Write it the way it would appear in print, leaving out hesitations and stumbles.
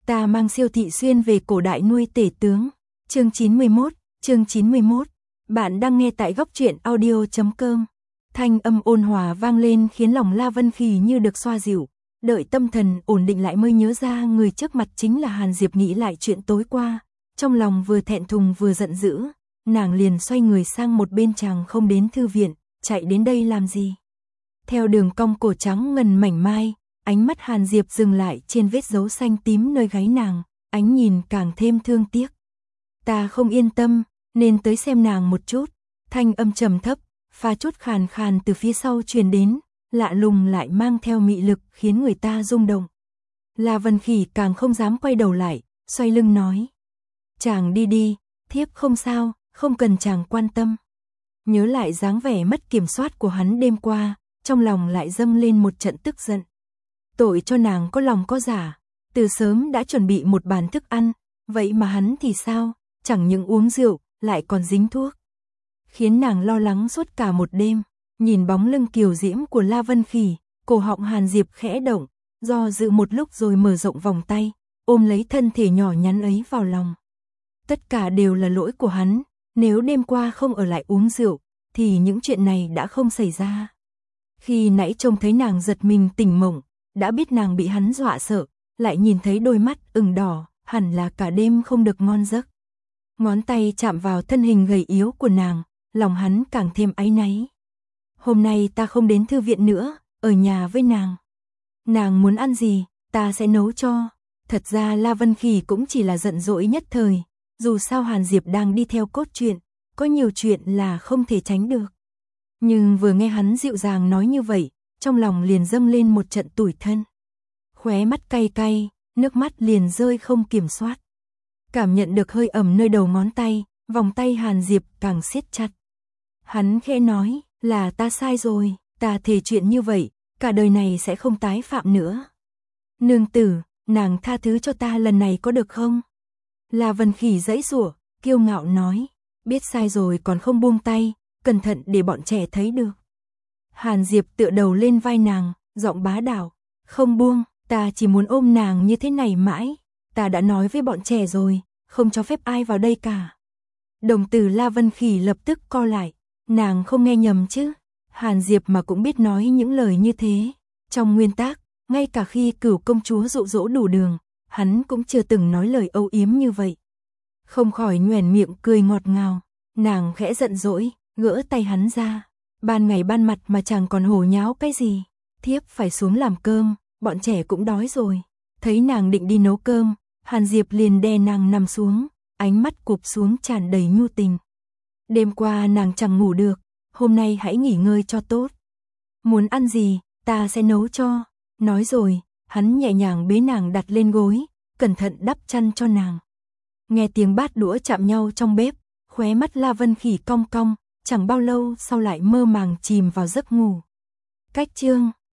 Ta mang Siêu thị xuyên về cổ đại nuôi tể tướng. Chương 91. Bạn đang nghe tại góc truyện audio.com. Thanh âm ôn hòa vang lên khiến lòng La Vân Khỉ như được xoa dịu. Đợi tâm thần ổn định lại mới nhớ ra người trước mặt chính là Hàn Diệp, nghĩ lại chuyện tối qua. Trong lòng vừa thẹn thùng vừa giận dữ, nàng liền xoay người sang một bên, chàng không đến thư viện, chạy đến đây làm gì? Theo đường cong cổ trắng ngần mảnh mai, ánh mắt Hàn Diệp dừng lại trên vết dấu xanh tím nơi gáy nàng, ánh nhìn càng thêm thương tiếc. Ta không yên tâm, nên tới xem nàng một chút. Thanh âm trầm thấp, pha chút khàn khàn từ phía sau truyền đến, lạ lùng lại mang theo mị lực khiến người ta rung động. La Vân Khỉ càng không dám quay đầu lại, xoay lưng nói. Chàng đi đi, thiếp không sao, không cần chàng quan tâm. Nhớ lại dáng vẻ mất kiểm soát của hắn đêm qua, trong lòng lại dâng lên một trận tức giận. Tội cho nàng có lòng có dạ, từ sớm đã chuẩn bị một bàn thức ăn, vậy mà hắn thì sao, chẳng những uống rượu, lại còn dính thuốc. Khiến nàng lo lắng suốt cả một đêm, nhìn bóng lưng kiều diễm của La Vân Khỉ, cổ họng Hàn Diệp khẽ động, do dự một lúc rồi mở rộng vòng tay, ôm lấy thân thể nhỏ nhắn ấy vào lòng. Tất cả đều là lỗi của hắn, nếu đêm qua không ở lại uống rượu, thì những chuyện này đã không xảy ra. Khi nãy trông thấy nàng giật mình tỉnh mộng, đã biết nàng bị hắn dọa sợ, lại nhìn thấy đôi mắt ửng đỏ, hẳn là cả đêm không được ngon giấc. Ngón tay chạm vào thân hình gầy yếu của nàng, lòng hắn càng thêm áy náy. Hôm nay ta không đến thư viện nữa, ở nhà với nàng. Nàng muốn ăn gì, ta sẽ nấu cho. Thật ra La Vân Khỉ cũng chỉ là giận dỗi nhất thời, dù sao Hàn Diệp đang đi theo cốt truyện, có nhiều chuyện là không thể tránh được. Nhưng vừa nghe hắn dịu dàng nói như vậy, trong lòng liền dâng lên một trận tủi thân. Khóe mắt cay cay, nước mắt liền rơi không kiểm soát. Cảm nhận được hơi ẩm nơi đầu ngón tay, vòng tay Hàn Diệp càng siết chặt. Hắn khẽ nói, là ta sai rồi, ta thề chuyện như vậy, cả đời này sẽ không tái phạm nữa. Nương tử, nàng tha thứ cho ta lần này có được không? La Vân Khỉ giãy giụa, kiêu ngạo nói, biết sai rồi còn không buông tay, cẩn thận để bọn trẻ thấy được. Hàn Diệp tựa đầu lên vai nàng, giọng bá đạo, không buông, ta chỉ muốn ôm nàng như thế này mãi, ta đã nói với bọn trẻ rồi, không cho phép ai vào đây cả. Đồng tử La Vân Khỉ lập tức co lại, nàng không nghe nhầm chứ? Hàn Diệp mà cũng biết nói những lời như thế. Trong nguyên tắc, ngay cả khi Cửu công chúa dụ dỗ đủ đường, hắn cũng chưa từng nói lời âu yếm như vậy. Không khỏi nhoẻn miệng cười ngọt ngào, nàng khẽ giận dỗi, gỡ tay hắn ra. Ban ngày ban mặt mà chàng còn hồ nháo cái gì? Thiếp phải xuống làm cơm, bọn trẻ cũng đói rồi. Thấy nàng định đi nấu cơm, Hàn Diệp liền đè nàng nằm xuống, ánh mắt cụp xuống tràn đầy nhu tình. Đêm qua nàng chẳng ngủ được, hôm nay hãy nghỉ ngơi cho tốt. Muốn ăn gì, ta sẽ nấu cho. Nói rồi, hắn nhẹ nhàng bế nàng đặt lên gối, cẩn thận đắp chăn cho nàng. Nghe tiếng bát đũa chạm nhau trong bếp, khóe mắt La Vân Khỉ cong cong, chẳng bao lâu sau lại mơ màng chìm vào giấc ngủ. Cách chương